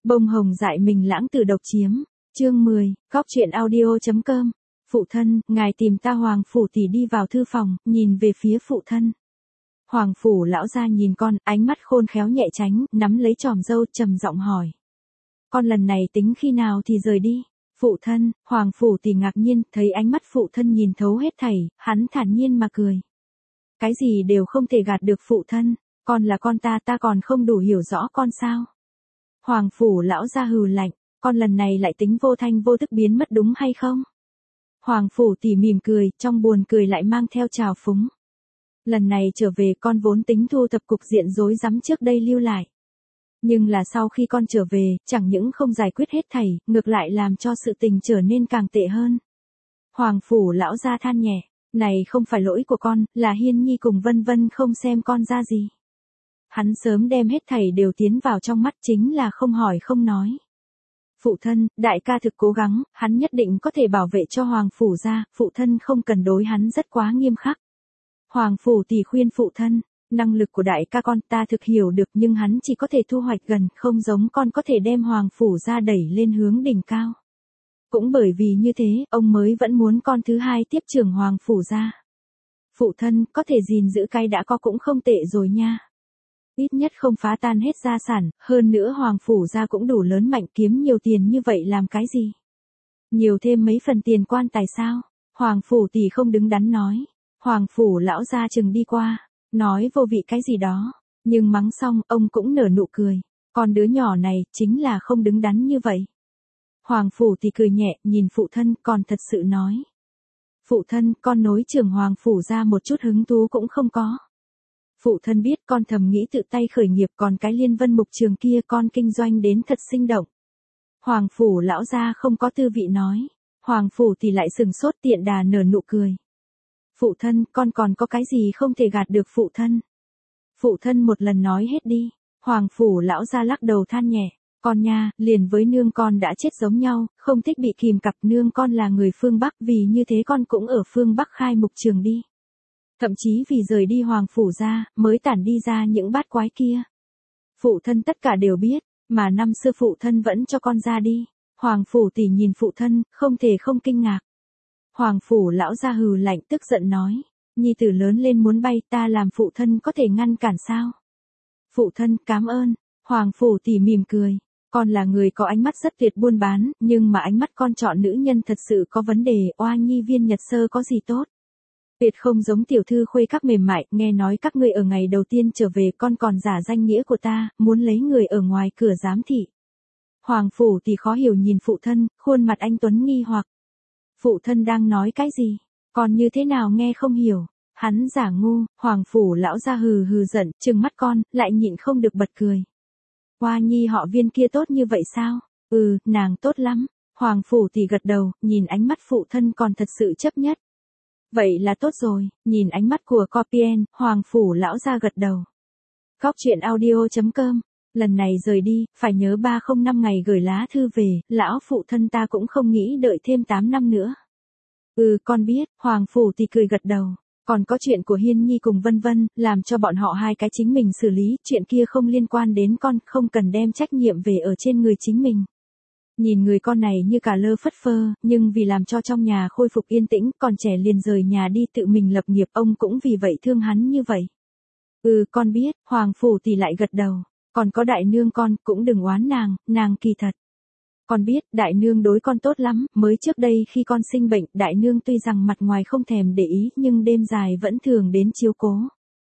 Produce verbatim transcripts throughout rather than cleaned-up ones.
Bông hồng dại mình lãng tử độc chiếm. Chương mười, Góc truyện audio.com. Phụ thân, ngài tìm ta. Hoàng phủ tỷ đi vào thư phòng, nhìn về phía phụ thân. Hoàng phủ lão gia nhìn con, ánh mắt khôn khéo nhẹ tránh, nắm lấy chòm râu, trầm giọng hỏi. Con lần này tính khi nào thì rời đi? Phụ thân, Hoàng phủ tỷ ngạc nhiên, thấy ánh mắt phụ thân nhìn thấu hết thảy, hắn thản nhiên mà cười. Cái gì đều không thể gạt được phụ thân, con là con ta, ta còn không đủ hiểu rõ con sao? Hoàng phủ lão gia hừ lạnh, con lần này lại tính vô thanh vô tức biến mất đúng hay không? Hoàng phủ tỷ mỉm cười, trong buồn cười lại mang theo trào phúng. Lần này trở về con vốn tính thu thập cục diện rối rắm trước đây lưu lại. Nhưng là sau khi con trở về, chẳng những không giải quyết hết thảy, ngược lại làm cho sự tình trở nên càng tệ hơn. Hoàng phủ lão gia than nhẹ, này không phải lỗi của con, là Hiên Nhi cùng Vân Vân không xem con ra gì. Hắn sớm đem hết thảy đều tiến vào trong mắt, chính là không hỏi không nói. Phụ thân, đại ca thực cố gắng, hắn nhất định có thể bảo vệ cho Hoàng phủ gia, phụ thân không cần đối hắn rất quá nghiêm khắc. Hoàng phủ tỷ khuyên phụ thân, năng lực của đại ca con ta thực hiểu được, nhưng hắn chỉ có thể thu hoạch gần, không giống con có thể đem Hoàng phủ gia đẩy lên hướng đỉnh cao. Cũng bởi vì như thế, ông mới vẫn muốn con thứ hai tiếp trưởng Hoàng phủ gia. Phụ thân, có thể gìn giữ cái đã có cũng không tệ rồi nha. Ít nhất không phá tan hết gia sản, hơn nữa Hoàng phủ gia cũng đủ lớn mạnh, kiếm nhiều tiền như vậy làm cái gì? Nhiều thêm mấy phần tiền quan tài sao? Hoàng phủ tỷ không đứng đắn nói. Hoàng phủ lão gia chừng đi qua, nói vô vị cái gì đó, nhưng mắng xong, ông cũng nở nụ cười. Con đứa nhỏ này, chính là không đứng đắn như vậy. Hoàng phủ tỷ cười nhẹ, nhìn phụ thân, còn thật sự nói. Phụ thân, con nối trưởng Hoàng phủ gia một chút hứng thú cũng không có. Phụ thân biết con thầm nghĩ tự tay khởi nghiệp, còn cái Liên Vân Mục Trường kia con kinh doanh đến thật sinh động. Hoàng phủ lão gia không có tư vị nói. Hoàng phủ thì lại sừng sốt, tiện đà nở nụ cười. Phụ thân, con còn có cái gì không thể gạt được phụ thân? Phụ thân một lần nói hết đi. Hoàng phủ lão gia lắc đầu than nhẹ. Con nha, liền với nương con đã chết giống nhau, không thích bị kìm cặp. Nương con là người phương Bắc, vì như thế con cũng ở phương Bắc khai mục trường đi. Thậm chí vì rời đi Hoàng phủ gia, mới tản đi ra những bát quái kia. Phụ thân tất cả đều biết, mà năm xưa phụ thân vẫn cho con ra đi. Hoàng phủ tỷ nhìn phụ thân, không thể không kinh ngạc. Hoàng phủ lão gia hừ lạnh, tức giận nói. Nhi tử lớn lên muốn bay, ta làm phụ thân có thể ngăn cản sao? Phụ thân, cảm ơn. Hoàng phủ tỷ mỉm cười. Con là người có ánh mắt rất tuyệt buôn bán, nhưng mà ánh mắt con chọn nữ nhân thật sự có vấn đề. Oa nhi viên Nhật Sơ có gì tốt? Tuyệt không giống tiểu thư khuê các mềm mại, nghe nói các ngươi ở ngày đầu tiên trở về con còn giả danh nghĩa của ta, muốn lấy người ở ngoài cửa giám thị. Hoàng phủ tỷ khó hiểu nhìn phụ thân, khuôn mặt anh tuấn nghi hoặc. Phụ thân đang nói cái gì? Còn như thế nào nghe không hiểu? Hắn giả ngu. Hoàng phủ lão gia hừ hừ giận, trừng mắt con, lại nhịn không được bật cười. Hoa nhi họ Viên kia tốt như vậy sao? Ừ, nàng tốt lắm. Hoàng phủ tỷ gật đầu, nhìn ánh mắt phụ thân còn thật sự chấp nhất. Vậy là tốt rồi, nhìn ánh mắt của Copien, Hoàng phủ lão gia gật đầu. Góc truyện audio.com. Lần này rời đi, phải nhớ ba không năm ngày gửi lá thư về, lão phụ thân ta cũng không nghĩ đợi thêm tám năm nữa. Ừ, con biết. Hoàng phủ thì cười gật đầu. Còn có chuyện của Hiên Nhi cùng Vân Vân, làm cho bọn họ hai cái chính mình xử lý, chuyện kia không liên quan đến con, không cần đem trách nhiệm về ở trên người chính mình. Nhìn người con này như cả lơ phất phơ, nhưng vì làm cho trong nhà khôi phục yên tĩnh, còn trẻ liền rời nhà đi tự mình lập nghiệp, ông cũng vì vậy thương hắn như vậy. Ừ, con biết. Hoàng phủ thì lại gật đầu. Còn có đại nương con, cũng đừng oán nàng, nàng kỳ thật. Con biết, đại nương đối con tốt lắm, mới trước đây khi con sinh bệnh, đại nương tuy rằng mặt ngoài không thèm để ý, nhưng đêm dài vẫn thường đến chiếu cố.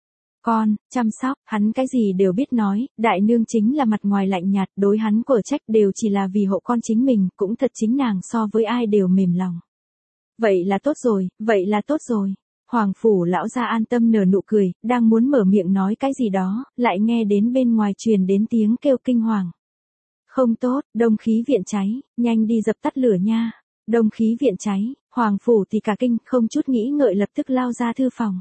Con, chăm sóc, hắn cái gì đều biết nói, đại nương chính là mặt ngoài lạnh nhạt, đối hắn của trách đều chỉ là vì hộ con chính mình, cũng thật chính nàng so với ai đều mềm lòng. Vậy là tốt rồi, vậy là tốt rồi. Hoàng phủ lão gia an tâm nở nụ cười, đang muốn mở miệng nói cái gì đó, lại nghe đến bên ngoài truyền đến tiếng kêu kinh hoàng. Không tốt, đông khí viện cháy, nhanh đi dập tắt lửa nha. Đông khí viện cháy. Hoàng phủ thì cả kinh, không chút nghĩ ngợi lập tức lao ra thư phòng.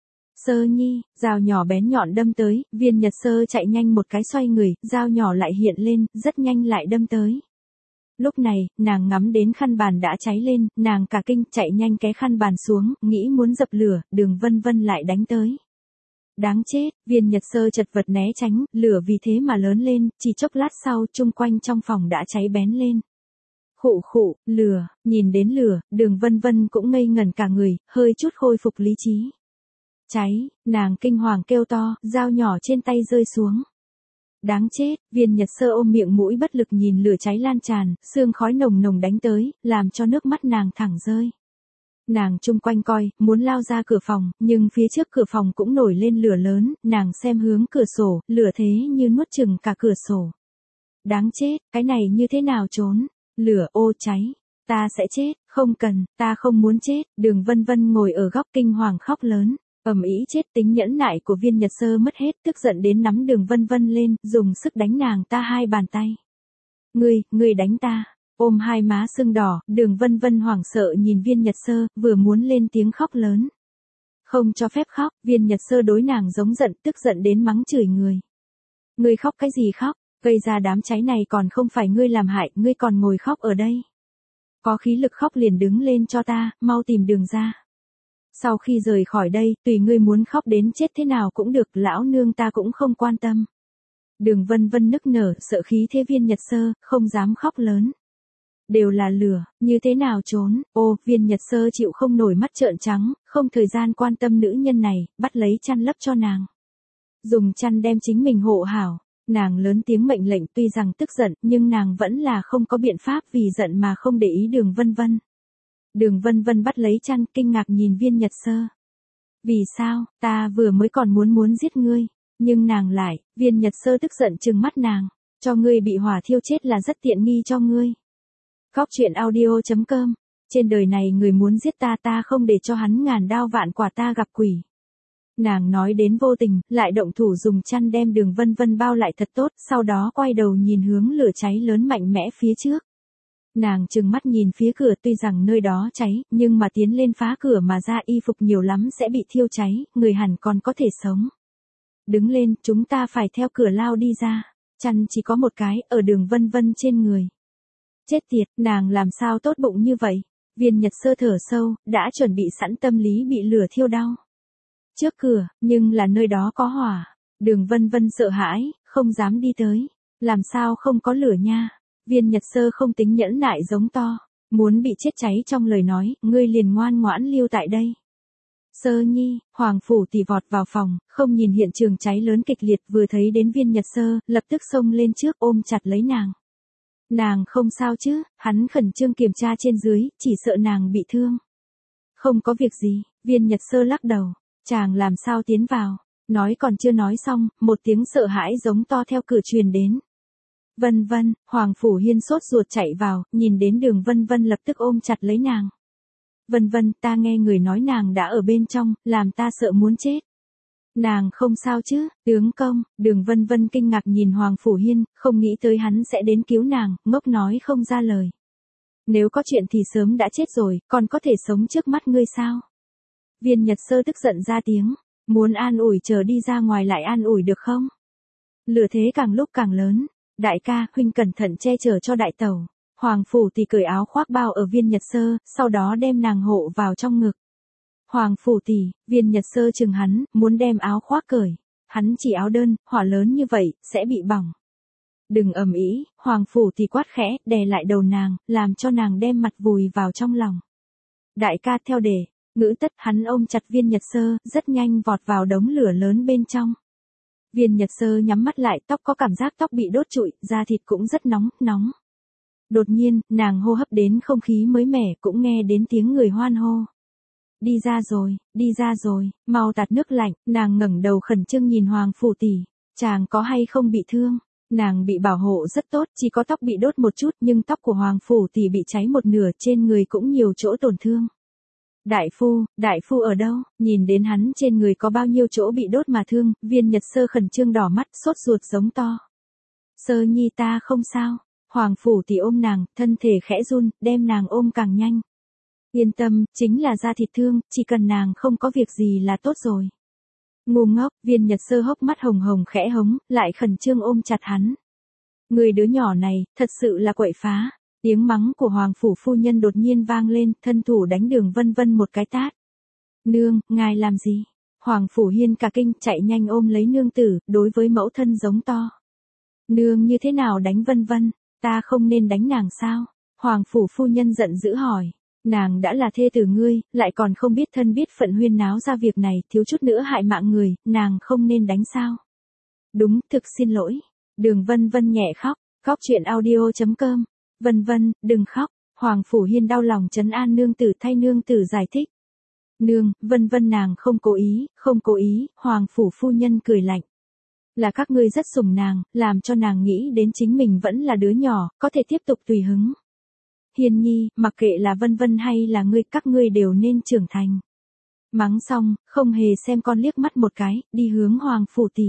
Sơ nhi, dao nhỏ bén nhọn đâm tới, Viên Nhật Sơ chạy nhanh một cái xoay người, dao nhỏ lại hiện lên, rất nhanh lại đâm tới. Lúc này, nàng ngắm đến khăn bàn đã cháy lên, nàng cả kinh chạy nhanh cái khăn bàn xuống, nghĩ muốn dập lửa, Đường Vân Vân lại đánh tới. Đáng chết, Viên Nhật Sơ chật vật né tránh, lửa vì thế mà lớn lên, chỉ chốc lát sau, chung quanh trong phòng đã cháy bén lên. Khụ khụ, lửa, nhìn đến lửa, Đường Vân Vân cũng ngây ngẩn cả người, hơi chút khôi phục lý trí. Cháy, nàng kinh hoàng kêu to, dao nhỏ trên tay rơi xuống. Đáng chết, Viên Nhật Sơ ôm miệng mũi bất lực nhìn lửa cháy lan tràn, sương khói nồng nồng đánh tới, làm cho nước mắt nàng thẳng rơi. Nàng chung quanh coi, muốn lao ra cửa phòng, nhưng phía trước cửa phòng cũng nổi lên lửa lớn, nàng xem hướng cửa sổ, lửa thế như nuốt chừng cả cửa sổ. Đáng chết, cái này như thế nào trốn? Lửa ô cháy. Ta sẽ chết, không cần, ta không muốn chết. Đường Vân Vân ngồi ở góc kinh hoàng khóc lớn. Ầm ĩ chết, tính nhẫn nại của Viên Nhật Sơ mất hết, tức giận đến nắm Đường Vân Vân lên, dùng sức đánh nàng ta hai bàn tay. Ngươi, ngươi đánh ta. Ôm hai má sưng đỏ, Đường Vân Vân hoảng sợ nhìn Viên Nhật Sơ, vừa muốn lên tiếng khóc lớn. Không cho phép khóc, Viên Nhật Sơ đối nàng giống giận, tức giận đến mắng chửi người. Ngươi khóc cái gì khóc, gây ra đám cháy này còn không phải ngươi làm hại, ngươi còn ngồi khóc ở đây. Có khí lực khóc liền đứng lên cho ta, mau tìm đường ra. Sau khi rời khỏi đây, tùy ngươi muốn khóc đến chết thế nào cũng được, lão nương ta cũng không quan tâm. Đường Vân Vân nức nở, sợ khí thế Viên Nhật Sơ, không dám khóc lớn. Đều là lửa, như thế nào trốn? Ô, Viên Nhật Sơ chịu không nổi mắt trợn trắng, không thời gian quan tâm nữ nhân này, bắt lấy chăn lấp cho nàng. Dùng chăn đem chính mình hộ hảo, nàng lớn tiếng mệnh lệnh, tuy rằng tức giận, nhưng nàng vẫn là không có biện pháp vì giận mà không để ý Đường Vân Vân. Đường Vân Vân bắt lấy chăn, kinh ngạc nhìn Viên Nhật Sơ. Vì sao, ta vừa mới còn muốn muốn giết ngươi, nhưng nàng lại, Viên Nhật Sơ tức giận trừng mắt nàng, cho ngươi bị hỏa thiêu chết là rất tiện nghi cho ngươi. Góc truyện audio chấm com. Trên đời này người muốn giết ta ta không để cho hắn ngàn đao vạn quả ta gặp quỷ. Nàng nói đến vô tình, lại động thủ dùng chăn đem Đường Vân Vân bao lại thật tốt, sau đó quay đầu nhìn hướng lửa cháy lớn mạnh mẽ phía trước. Nàng trừng mắt nhìn phía cửa, tuy rằng nơi đó cháy, nhưng mà tiến lên phá cửa mà ra y phục nhiều lắm sẽ bị thiêu cháy, người hẳn còn có thể sống. Đứng lên, chúng ta phải theo cửa lao đi ra. Chăn chỉ có một cái, ở Đường Vân Vân trên người. Chết tiệt, nàng làm sao tốt bụng như vậy? Viên Nhật Sơ thở sâu, đã chuẩn bị sẵn tâm lý bị lửa thiêu đau. Trước cửa, nhưng là nơi đó có hỏa. Đường Vân Vân sợ hãi, không dám đi tới. Làm sao không có lửa nha? Viên Nhật Sơ không tính nhẫn nại giống to. Muốn bị chết cháy trong lời nói, ngươi liền ngoan ngoãn lưu tại đây. Sơ Nhi, Hoàng Phủ tỷ vọt vào phòng, không nhìn hiện trường cháy lớn kịch liệt, vừa thấy đến Viên Nhật Sơ, lập tức xông lên trước ôm chặt lấy nàng. Nàng không sao chứ, hắn khẩn trương kiểm tra trên dưới, chỉ sợ nàng bị thương. Không có việc gì, Viên Nhật Sơ lắc đầu, chàng làm sao tiến vào, nói còn chưa nói xong, một tiếng sợ hãi giống to theo cửa truyền đến. Vân Vân, Hoàng Phủ Hiên sốt ruột chạy vào, nhìn đến Đường Vân Vân lập tức ôm chặt lấy nàng. Vân Vân, ta nghe người nói nàng đã ở bên trong, làm ta sợ muốn chết. Nàng không sao chứ, tướng công. Đường Vân Vân kinh ngạc nhìn Hoàng Phủ Hiên, không nghĩ tới hắn sẽ đến cứu nàng, ngốc nói không ra lời. Nếu có chuyện thì sớm đã chết rồi, còn có thể sống trước mắt ngươi sao? Viên Nhật Sơ tức giận ra tiếng, muốn an ủi chờ đi ra ngoài lại an ủi được không? Lửa thế càng lúc càng lớn, đại ca, huynh cẩn thận che chở cho đại tẩu. Hoàng Phủ thì cởi áo khoác bao ở Viên Nhật Sơ, sau đó đem nàng hộ vào trong ngực. Hoàng Phủ tỷ, Viên Nhật Sơ chừng hắn, muốn đem áo khoác cởi. Hắn chỉ áo đơn, hỏa lớn như vậy, sẽ bị bỏng. Đừng ầm ĩ, Hoàng Phủ tỷ quát khẽ, đè lại đầu nàng, làm cho nàng đem mặt vùi vào trong lòng. Đại ca theo để, ngữ tất, hắn ôm chặt Viên Nhật Sơ, rất nhanh vọt vào đống lửa lớn bên trong. Viên Nhật Sơ nhắm mắt lại, tóc có cảm giác tóc bị đốt trụi, da thịt cũng rất nóng, nóng. Đột nhiên, nàng hô hấp đến không khí mới mẻ, cũng nghe đến tiếng người hoan hô. Đi ra rồi, đi ra rồi, mau tạt nước lạnh, nàng ngẩng đầu khẩn trương nhìn Hoàng Phủ tỷ, chàng có hay không bị thương? Nàng bị bảo hộ rất tốt, chỉ có tóc bị đốt một chút, nhưng tóc của Hoàng Phủ tỷ bị cháy một nửa, trên người cũng nhiều chỗ tổn thương. Đại phu, đại phu ở đâu? Nhìn đến hắn trên người có bao nhiêu chỗ bị đốt mà thương, Viên Nhật Sơ khẩn trương đỏ mắt, sốt ruột giống to. Sơ Nhi ta không sao. Hoàng Phủ tỷ ôm nàng, thân thể khẽ run, đem nàng ôm càng nhanh. Yên tâm, chính là da thịt thương, chỉ cần nàng không có việc gì là tốt rồi. Ngu ngốc, Viên Nhật Sơ hốc mắt hồng hồng khẽ hống, lại khẩn trương ôm chặt hắn. Người đứa nhỏ này, thật sự là quậy phá. Tiếng mắng của Hoàng Phủ phu nhân đột nhiên vang lên, thân thủ đánh Đường Vân Vân một cái tát. Nương, ngài làm gì? Hoàng Phủ Hiên cả kinh chạy nhanh ôm lấy nương tử, đối với mẫu thân giống to. Nương như thế nào đánh Vân Vân, ta không nên đánh nàng sao? Hoàng Phủ phu nhân giận dữ hỏi. Nàng đã là thê tử ngươi, lại còn không biết thân biết phận huyên náo ra việc này, thiếu chút nữa hại mạng người, nàng không nên đánh sao? Đúng, thực xin lỗi. Đường Vân Vân nhẹ khóc, khóc chuyện audio chấm com. Vân Vân, đừng khóc. Hoàng Phủ Hiên đau lòng trấn an nương tử thay nương tử giải thích. Nương, Vân Vân nàng không cố ý, không cố ý, Hoàng Phủ phu nhân cười lạnh. Là các ngươi rất sủng nàng, làm cho nàng nghĩ đến chính mình vẫn là đứa nhỏ, có thể tiếp tục tùy hứng. Hiên nhi, mặc kệ là Vân Vân hay là ngươi, các ngươi đều nên trưởng thành. Mắng xong, không hề xem con liếc mắt một cái, đi hướng Hoàng Phủ tỷ.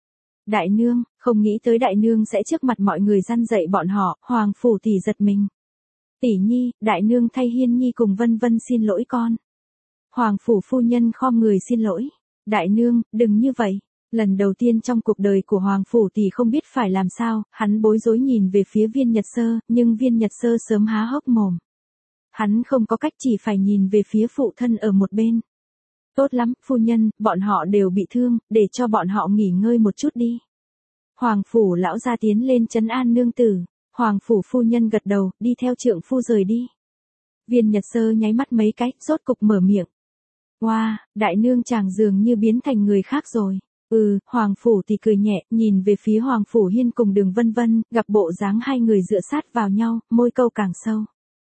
Đại nương, không nghĩ tới đại nương sẽ trước mặt mọi người răn dạy bọn họ, Hoàng Phủ tỷ giật mình. Tỷ nhi, đại nương thay Hiên nhi cùng Vân Vân xin lỗi con. Hoàng Phủ phu nhân khom người xin lỗi. Đại nương, đừng như vậy. Lần đầu tiên trong cuộc đời của Hoàng Phủ tỷ không biết phải làm sao, hắn bối rối nhìn về phía Viên Nhật Sơ, nhưng Viên Nhật Sơ sớm há hốc mồm. Hắn không có cách chỉ phải nhìn về phía phụ thân ở một bên. Tốt lắm, phu nhân, bọn họ đều bị thương, để cho bọn họ nghỉ ngơi một chút đi. Hoàng Phủ lão gia tiến lên trấn an nương tử. Hoàng Phủ phu nhân gật đầu, đi theo trượng phu rời đi. Viên Nhật Sơ nháy mắt mấy cái, rốt cục mở miệng. Wow, đại nương chàng dường như biến thành người khác rồi. Ừ, Hoàng Phủ thì cười nhẹ, nhìn về phía Hoàng Phủ Hiên cùng Đường Vân Vân, gặp bộ dáng hai người dựa sát vào nhau, môi câu càng sâu.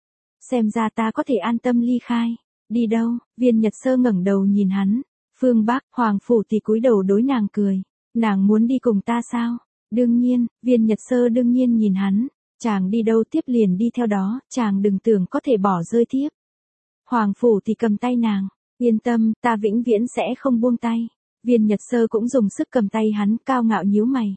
Xem ra ta có thể an tâm ly khai. Đi đâu? Viên Nhật Sơ ngẩng đầu nhìn hắn. Phương Bắc, Hoàng Phủ thì cúi đầu đối nàng cười. Nàng muốn đi cùng ta sao? Đương nhiên, Viên Nhật Sơ đương nhiên nhìn hắn. Chàng đi đâu tiếp liền đi theo đó, chàng đừng tưởng có thể bỏ rơi tiếp. Hoàng Phủ thì cầm tay nàng. Yên tâm, ta vĩnh viễn sẽ không buông tay. Viên Nhật Sơ cũng dùng sức cầm tay hắn, cao ngạo nhíu mày.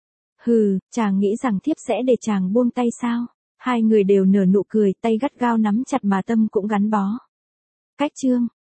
Hừ, chàng nghĩ rằng thiếp sẽ để chàng buông tay sao? Hai người đều nở nụ cười, tay gắt gao nắm chặt mà tâm cũng gắn bó. Cách chương